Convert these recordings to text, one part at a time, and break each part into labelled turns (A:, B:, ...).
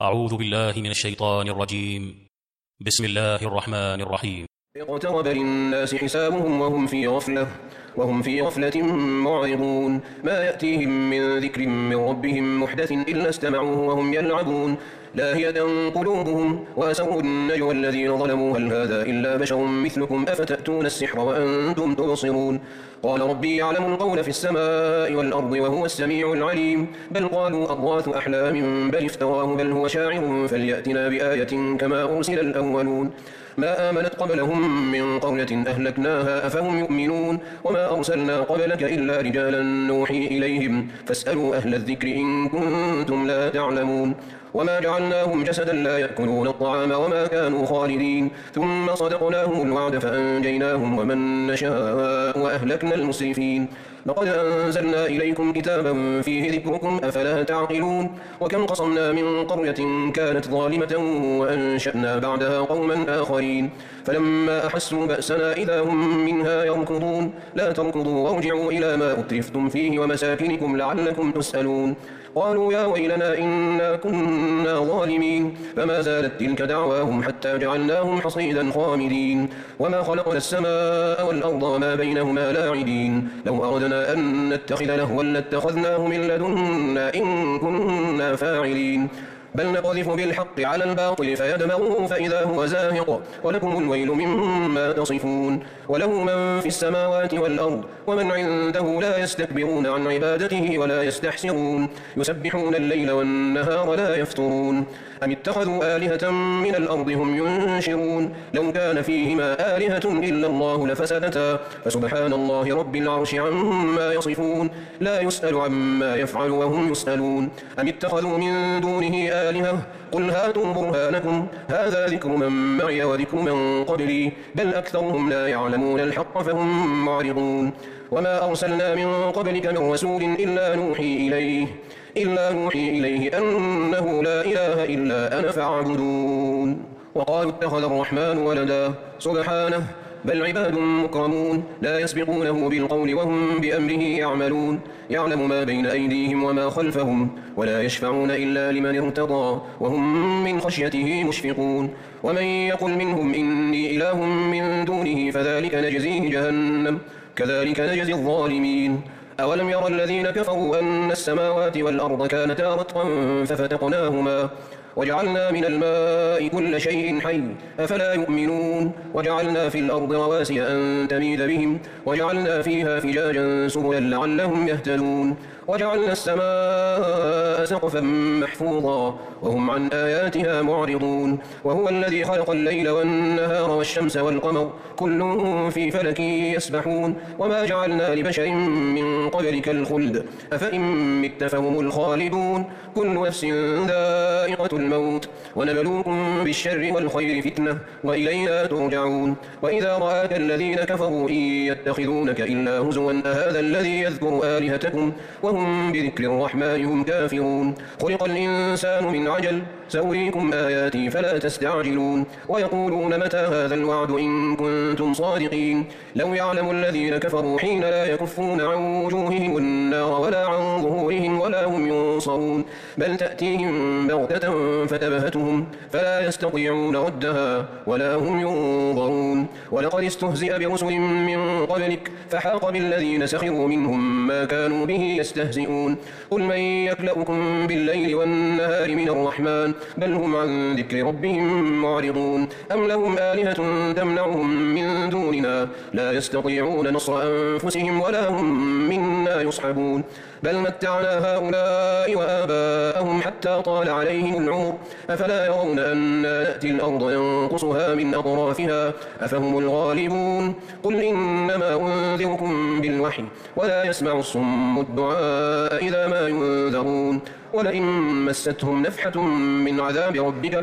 A: أعوذ بالله من الشيطان الرجيم. بسم الله الرحمن الرحيم.
B: اقترب للناس حسابهم وهم في غفلة معرضون. ما يأتيهم من ذكر من ربهم محدث إلا استمعوه وهم يلعبون لاهية قلوبهم وأسروا النجوى الذين ظلموا هل هذا إلا بشر مثلكم أفتأتون السحر وأنتم تبصرون. قال ربي يعلم القول في السماء والأرض وهو السميع العليم. بل قالوا أضغاث أحلام بل افتراه بل هو شاعر فليأتنا بآية كما أرسل الأولون. ما آمنت قبلهم من قرية أهلكناها أفهم يؤمنون. وما أرسلنا قبلك إلا رجالا نوحي إليهم فاسألوا أهل الذكر إن كنتم لا تعلمون. وما جعلناهم جسدا لا يأكلون الطعام وما كانوا خالدين. ثم صدقناهم الوعد فأنجيناهم ومن نشاء وأهلكنا المسرفين. لقد أنزلنا إليكم كتابا فيه ذكركم أفلا تعقلون. وكم قصمنا من قرية كانت ظالمة وأنشأنا بعدها قوما آخرين فلما أحسوا بأسنا إذا هم منها يركضون. لا تركضوا وارجعوا إلى ما أترفتم فيه ومساكنكم لعلكم تسألون. قالوا يا ويلنا إنا كنا ظالمين. فما زالت تلك دعواهم حتى جعلناهم حصيدا خامدين. وما خلقنا السماء والأرض وما بينهما لاعبين. لو أردنا أن نتخذ لهوا لاتخذناه من لدنا إن كنا فاعلين. بل نقذف بالحق على الباطل فيدمغه فإذا هو زاهق ولكم الويل مما تصفون. وله من في السماوات والأرض ومن عنده لا يستكبرون عن عبادته ولا يستحسرون. يسبحون الليل والنهار لا يفترون. أم اتخذوا آلهة من الأرض هم ينشرون. لو كان فيهما آلهة إلا الله لفسدتا فسبحان الله رب العرش عما يصفون. لا يسأل عما يفعل وهم يسألون. أم اتخذوا من دونه آلهة قل هاتوا برهانكم هذا ذكر من معي وذكر من قبلي بل أكثرهم لا يعلمون الحق فهم معرضون. وما أرسلنا من قبلك من رسول إلا نوحي إليه أنه لا إله إلا أنا فاعبدون. وقالوا اتخذ الرحمن ولدا سبحانه بل عباد مكرمون لا يسبقونه بالقول وهم بأمره يعملون. يعلم ما بين أيديهم وما خلفهم ولا يشفعون إلا لمن ارتضى وهم من خشيته مشفقون. ومن يقل منهم إني إله من دونه فذلك نجزيه جهنم كذلك نجزي الظالمين. أولم يرى الذين كفروا أن السماوات والأرض كانتا رتقا ففتقناهما وجعلنا من الماء كل شيء حي أفلا يؤمنون. وجعلنا في الأرض رواسي أن تميد بهم وجعلنا فيها فجاجا سبلا لعلهم يهتدون. وجعلنا السماء سقفا محفوظا وهم عن آياتها معرضون. وهو الذي خلق الليل والنهار والشمس والقمر كل في فلك يسبحون. وما جعلنا لبشر من قبلك الخلد أفإن مت فهم الخالدون. كل نفس ذائقة الموت ونبلوكم بالشر والخير فتنة وإلينا ترجعون. وإذا رآك الذين كفروا إن يتخذونك إلا هزوا أهذا الذي يذكر آلهتكم وهم بذكر الرحمن هم كافرون. خلق الإنسان من عجل سأريكم آياتي فلا تستعجلون. ويقولون متى هذا الوعد إن كنتم صادقين. لو يعلم الذين كفروا حين لا يكفون عن وجوههم النار ولا عن ظهورهم ولا هم ينصرون. بل تأتيهم بغتة فتبهتهم فلا يستطيعون ردها ولا هم ينظرون. ولقد استهزئ برسل من قبلك فحاق بالذين سخروا منهم ما كانوا به يستهزئون. قل من يكلؤكم بالليل والنهار من الرحمن بل هم عن ذكر ربهم معرضون. أم لهم آلهة تمنعهم من دوننا لا يستطيعون نصر أنفسهم ولا هم منا يصحبون. بل متعنا هؤلاء وآباءهم حتى طال عليهم العمر أفلا يرون أنا نأتي الأرض ننقصها من أطرافها أفهم الغالبون. قل إنما أنذركم بالوحي ولا يسمع الصم الدعاء إذا ما ينذرون. ولئن مستهم نفحة من عذاب ربك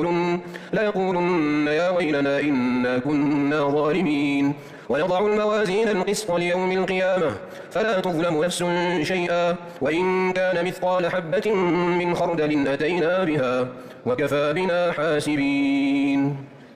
B: ليقولن يا ويلنا إنا كنا ظالمين. ونضع الموازين القسط ليوم القيامة فلا تظلم نفس شيئا وإن كان مثقال حبة من خردل أتينا بها وكفى بنا حاسبين.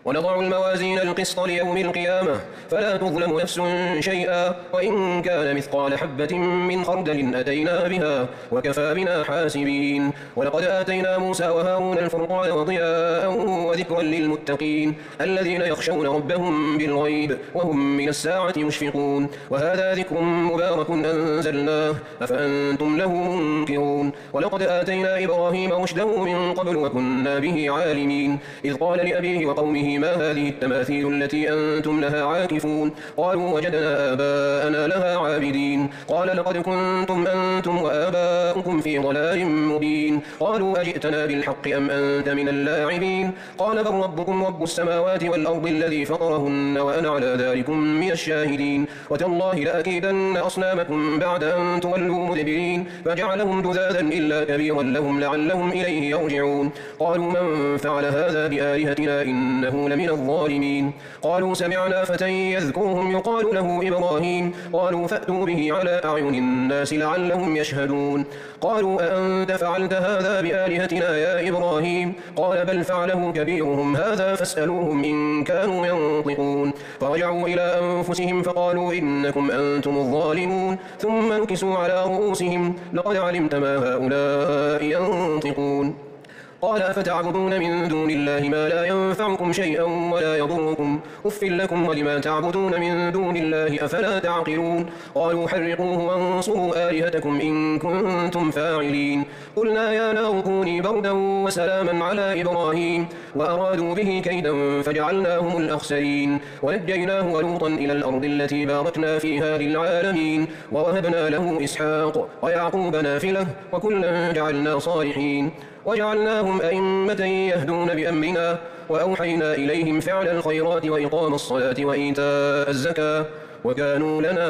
B: ونضع الموازين القسط ليوم القيامة فلا تظلم نفس شيئا وإن كان مثقال حبة من خردل أتينا بها وكفى بنا حاسبين. ولقد آتينا موسى وهارون الفرقان وضياء وذكرا للمتقين الذين يخشون ربهم بالغيب وهم من الساعة مشفقون. وهذا ذكر مبارك أنزلناه أفأنتم له منكرون. ولقد آتينا إبراهيم رشده من قبل وكنا به عالمين. إذ قال لأبيه وقومه ما هذه التماثيل التي أنتم لها عاكفون؟ قالوا وجدنا آباءنا لها عابدين. قال لقد كنتم أنتم وآباؤكم في ضلال مبين. قالوا أجئتنا بالحق أم أنت من اللاعبين؟ قال بل ربكم رب السماوات والأرض الذي فطرهن وأنا على ذلكم من الشاهدين. وتالله لأكيدن أصنامكم بعد أن تولوا مدبرين. فجعلهم جذاذا إلا كبيرا لهم لعلهم إليه يرجعون. قالوا من فعل هذا بآلهتنا إنه لمن الظالمين. قالوا سمعنا فتى يذكرهم يقال له إبراهيم. قالوا فأتوا به على أعين الناس لعلهم يشهدون. قالوا أأنت فعلت هذا بآلهتنا يا إبراهيم؟ قال بل فعله كبيرهم هذا فاسألوهم إن كانوا ينطقون. فرجعوا إلى أنفسهم فقالوا إنكم أنتم الظالمون. ثم نكسوا على رؤوسهم لقد علمت ما هؤلاء ينطقون. قال أفتعبدون من دون الله ما لا ينفعكم شيئا ولا يضركم أف لكم ولما تعبدون من دون الله أفلا تعقلون. قالوا حرقوه وانصروا آلهتكم إن كنتم فاعلين. قلنا يا نار كوني بردا وسلاما على إبراهيم وأرادوا به كيدا فجعلناهم الأخسرين. ونجيناه ولوطا إلى الأرض التي باركنا فيها للعالمين. ووهبنا له إسحاق ويعقوب نافلة وكلا جعلنا صالحين. وجعلناهم أئمة يهدون بأمرنا وأوحينا إليهم فعل الخيرات وإقام الصلاة وإيتاء الزكاة وكانوا لنا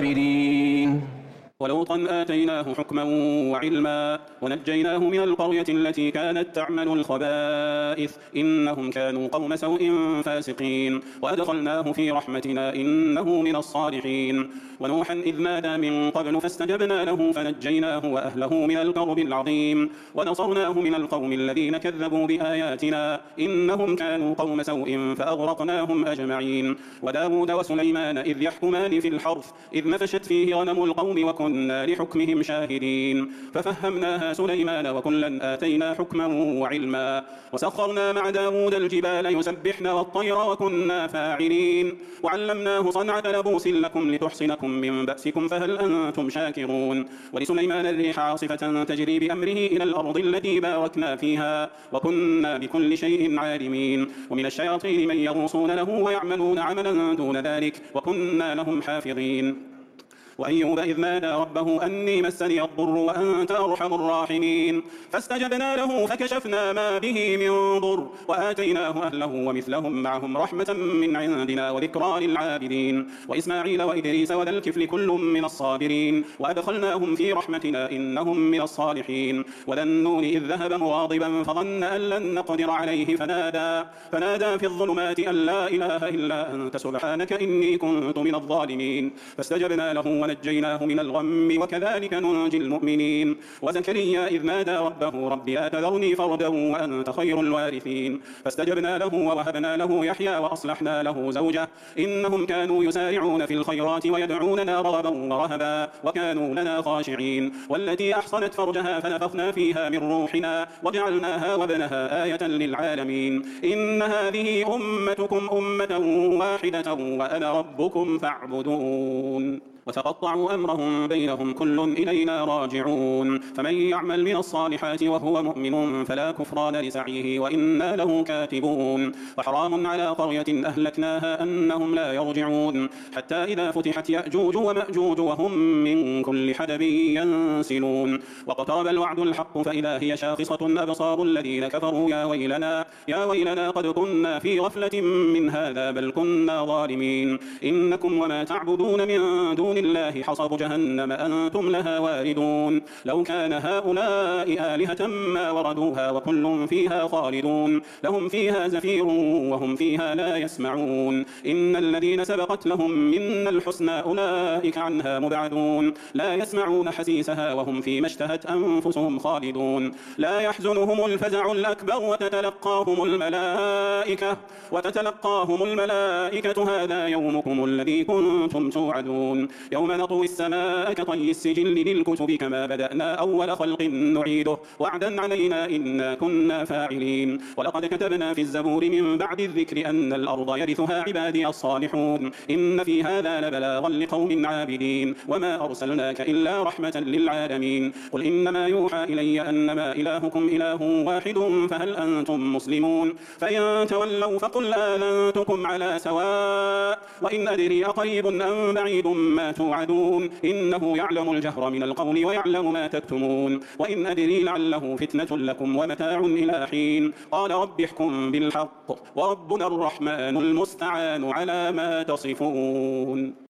B: عابدين.
C: ولوطا آتيناه حكما وعلما ونجيناه من القرية التي كانت تعمل الخبائث إنهم كانوا قوم سوء فاسقين. وأدخلناه في رحمتنا إنه من الصالحين. ونوحا إذ نادى من قبل فاستجبنا له فنجيناه وأهله من الكرب العظيم. ونصرناه من القوم الذين كذبوا بآياتنا إنهم كانوا قوم سوء فأغرقناهم أجمعين. وداود وسليمان إذ يحكمان في الحرث إذ نفشت فيه غنم القوم وكنا لحكمهم شاهدين. ففهمناها سليمان وكلا آتينا حكما وعلما. وسخرنا مع داود الجبال يسبحن والطير وكنا فاعلين. وعلمناه صنعة لبوس لكم لتحصنكم من بأسكم فهل أنتم شاكرون. ولسليمان الريح عاصفة تجري بأمره إلى الأرض التي باركنا فيها وكنا بكل شيء عالمين. ومن الشياطين من يغوصون له ويعملون عملا دون ذلك وكنا لهم حافظين. وأيوب إذ نادى ربه أني مسني الضر وأنت أرحم الراحمين. فاستجبنا له فكشفنا ما به من ضر وآتيناه أهله ومثلهم معهم رحمة من عندنا وذكرى للعابدين. وإسماعيل وإدريس وذا الكفل كل من الصابرين وأدخلناهم في رحمتنا إنهم من الصالحين. وذا النون إذ ذهب مغاضبا فظن أن لن نقدر عليه فنادى في الظلمات أن لا إله إلا أنت سبحانك إني كنت من الظالمين. فاستجبنا له ونجيناه من الغم وكذلك ننجي المؤمنين. وزكريا إذ نادى ربه رب لا تذرني فردا وأنت خير الوارثين. فاستجبنا له ووهبنا له يحيى وأصلحنا له زوجه إنهم كانوا يسارعون في الخيرات ويدعوننا رغبا ورهبا وكانوا لنا خاشعين. والتي أحصنت فرجها فنفخنا فيها من روحنا وجعلناها وابنها آية للعالمين. إن هذه أمتكم أمة واحدة وأنا ربكم فاعبدون. وتقطعوا أمرهم بينهم كل إلينا راجعون. فمن يعمل من الصالحات وهو مؤمن فلا كفران لسعيه وإنا له كاتبون. وحرام على قرية أهلكناها أنهم لا يرجعون حتى إذا فتحت يأجوج ومأجوج وهم من كل حدب ينسلون. واقترب الوعد الحق فإذا هي شاخصة أبصار الذين كفروا يا ويلنا قد كنا في غفلة من هذا بل كنا ظالمين. إنكم وما تعبدون من دون دون الله حصب جهنم أنتم لها واردون لو كان هؤلاء آلهة ما وردوها وكل فيها خالدون لهم فيها زفير وهم فيها لا يسمعون إن الذين سبقت لهم منا الحسنى أولئك عنها مبعدون لا يسمعون حسيسها وهم فيما اشتهت أنفسهم خالدون لا يحزنهم الفزع الأكبر وتتلقاهم الملائكة هذا يومكم الذي كنتم توعدون يوم نطوي السماء كطي السجل للكتب كما بدأنا أول خلق نعيده وعدا علينا إنا كنا فاعلين ولقد كتبنا في الزبور من بعد الذكر أن الأرض يرثها عبادي الصالحون إن في هذا لبلاغا لقوم عابدين وما أرسلناك إلا رحمة للعالمين قل إنما يوحى إلي أنما إلهكم إله واحد فهل أنتم مسلمون فإن تولوا فقل آذنتكم على سواء وإن أدري أقريب أم بعيد ما توعدون إنه يعلم الجهر من القول ويعلم ما تكتمون وإن أدري لعله فتنة لكم ومتاع إلى حين قال رب احكم بالحق وربنا الرحمن المستعان على ما تصفون.